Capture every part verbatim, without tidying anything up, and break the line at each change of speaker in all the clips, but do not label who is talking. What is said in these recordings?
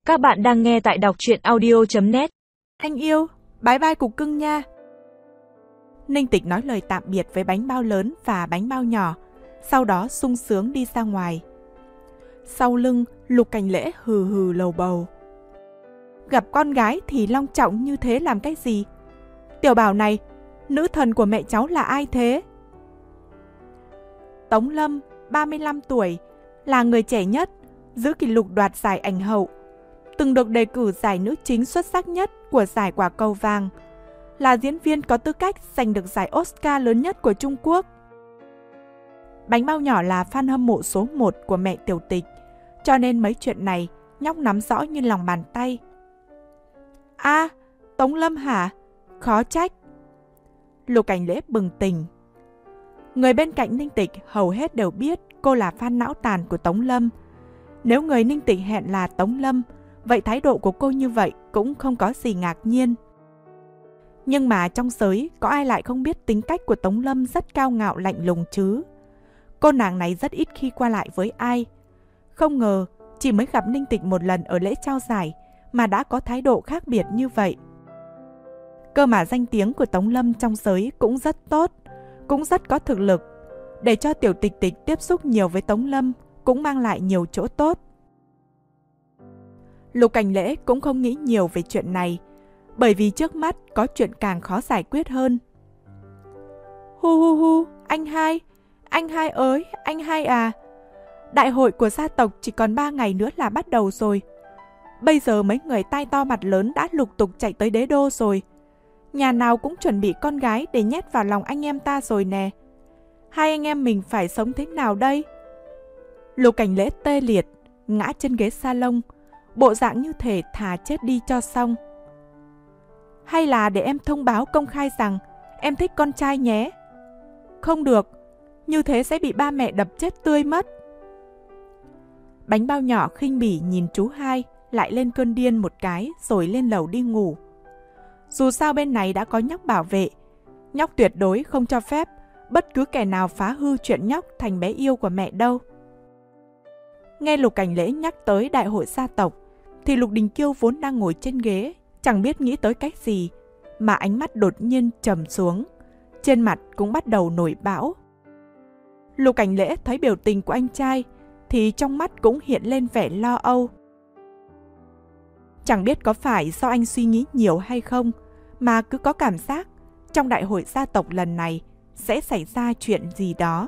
Các bạn đang nghe tại đọc truyện audio chấm net.
Anh yêu, bye bye cục cưng nha. Ninh Tịch nói lời tạm biệt với bánh bao lớn và bánh bao nhỏ, sau đó sung sướng đi ra ngoài. Sau lưng, Lục Cảnh Lễ hừ hừ lầu bầu. Gặp con gái thì long trọng như thế làm cái gì? Tiểu Bảo này, nữ thần của mẹ cháu là ai thế? Tống Lâm, ba mươi lăm tuổi, là người trẻ nhất, giữ kỷ lục đoạt giải ảnh hậu, từng được đề cử giải nữ chính xuất sắc nhất của giải Quả Cầu Vàng, là diễn viên có tư cách giành được giải Oscar lớn nhất của Trung Quốc. Bánh bao nhỏ là fan hâm mộ số một của mẹ Tiểu Tịch, cho nên mấy chuyện này nhóc nắm rõ như lòng bàn tay. A, à, Tống Lâm hả? Khó trách. Lục Cảnh Lễ bừng tỉnh. Người bên cạnh Ninh Tịch hầu hết đều biết cô là fan não tàn của Tống Lâm. Nếu người Ninh Tịch hẹn là Tống Lâm, vậy thái độ của cô như vậy cũng không có gì ngạc nhiên. Nhưng mà trong giới có ai lại không biết tính cách của Tống Lâm rất cao ngạo lạnh lùng chứ? Cô nàng này rất ít khi qua lại với ai. Không ngờ chỉ mới gặp Ninh Tịch một lần ở lễ trao giải mà đã có thái độ khác biệt như vậy. Cơ mà danh tiếng của Tống Lâm trong giới cũng rất tốt, cũng rất có thực lực. Để cho Tiểu Tịch Tịch tiếp xúc nhiều với Tống Lâm cũng mang lại nhiều chỗ tốt. Lục Cảnh Lễ cũng không nghĩ nhiều về chuyện này, bởi vì trước mắt có chuyện càng khó giải quyết hơn. Hu hu hu, anh hai, anh hai ơi, anh hai à. Đại hội của gia tộc chỉ còn ba ngày nữa là bắt đầu rồi. Bây giờ mấy người tai to mặt lớn đã lục tục chạy tới đế đô rồi. Nhà nào cũng chuẩn bị con gái để nhét vào lòng anh em ta rồi nè. Hai anh em mình phải sống thế nào đây? Lục Cảnh Lễ tê liệt, ngã trên ghế salon, bộ dạng như thể thà chết đi cho xong. Hay là để em thông báo công khai rằng em thích con trai nhé. Không được, như thế sẽ bị ba mẹ đập chết tươi mất. Bánh bao nhỏ khinh bỉ nhìn chú hai, lại lên cơn điên một cái rồi lên lầu đi ngủ. Dù sao bên này đã có nhóc bảo vệ, nhóc tuyệt đối không cho phép bất cứ kẻ nào phá hư chuyện nhóc thành bé yêu của mẹ đâu. Nghe Lục Cảnh Lễ nhắc tới đại hội gia tộc, thì Lục Đình Kiêu vốn đang ngồi trên ghế, chẳng biết nghĩ tới cách gì, mà ánh mắt đột nhiên trầm xuống, trên mặt cũng bắt đầu nổi bão. Lục Cảnh Lễ thấy biểu tình của anh trai, thì trong mắt cũng hiện lên vẻ lo âu. Chẳng biết có phải do anh suy nghĩ nhiều hay không, mà cứ có cảm giác trong đại hội gia tộc lần này sẽ xảy ra chuyện gì đó.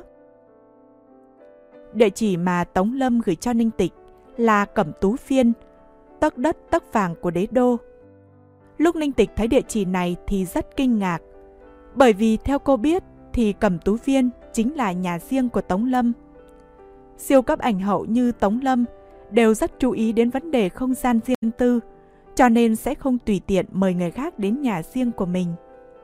Địa chỉ mà Tống Lâm gửi cho Ninh Tịch là Cẩm Tú Phiên, tấc đất tấc vàng của đế đô. Lúc Ninh Tịch thấy địa chỉ này thì rất kinh ngạc, bởi vì theo cô biết thì Cẩm Tú Phiên chính là nhà riêng của Tống Lâm. Siêu cấp ảnh hậu như Tống Lâm đều rất chú ý đến vấn đề không gian riêng tư, cho nên sẽ không tùy tiện mời người khác đến nhà riêng của mình.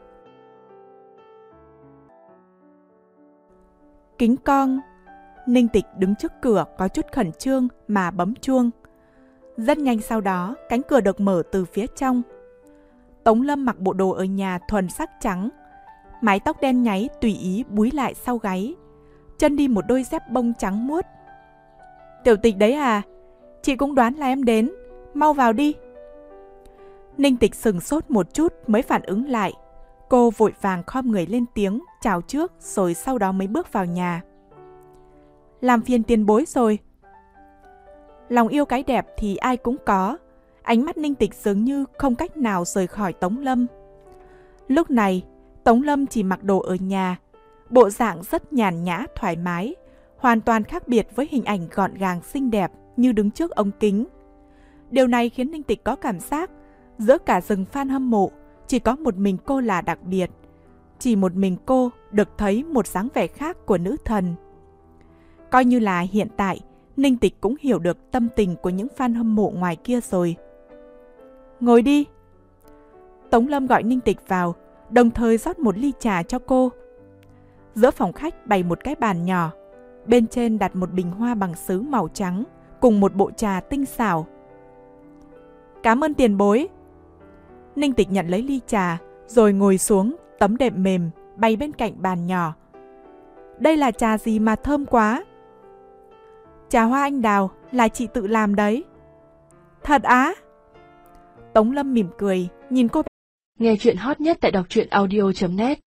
Kính con. Ninh Tịch đứng trước cửa có chút khẩn trương mà bấm chuông. Rất nhanh sau đó, cánh cửa được mở từ phía trong. Tống Lâm mặc bộ đồ ở nhà thuần sắc trắng, mái tóc đen nháy tùy ý búi lại sau gáy, chân đi một đôi dép bông trắng muốt. Tiểu Tịch đấy à? Chị cũng đoán là em đến, mau vào đi. Ninh Tịch sừng sốt một chút mới phản ứng lại. Cô vội vàng khom người lên tiếng chào trước, rồi sau đó mới bước vào nhà. Làm phiền tiền bối rồi. Lòng yêu cái đẹp thì ai cũng có. Ánh mắt Ninh Tịch dường như không cách nào rời khỏi Tống Lâm. Lúc này, Tống Lâm chỉ mặc đồ ở nhà, bộ dạng rất nhàn nhã thoải mái, hoàn toàn khác biệt với hình ảnh gọn gàng xinh đẹp như đứng trước ống kính. Điều này khiến Ninh Tịch có cảm giác giữa cả rừng fan hâm mộ chỉ có một mình cô là đặc biệt. Chỉ một mình cô được thấy một dáng vẻ khác của nữ thần. Coi như là hiện tại, Ninh Tịch cũng hiểu được tâm tình của những fan hâm mộ ngoài kia rồi. Ngồi đi. Tống Lâm gọi Ninh Tịch vào, đồng thời rót một ly trà cho cô. Giữa phòng khách bày một cái bàn nhỏ, bên trên đặt một bình hoa bằng sứ màu trắng cùng một bộ trà tinh xảo. Cảm ơn tiền bối. Ninh Tịch nhận lấy ly trà, rồi ngồi xuống tấm đệm mềm bày bên cạnh bàn nhỏ. Đây là trà gì mà thơm quá? Trà hoa anh đào là chị tự làm đấy. Thật á? Tống Lâm mỉm cười, nhìn cô.
Nghe chuyện hot nhất tại đọc truyện audio chấm net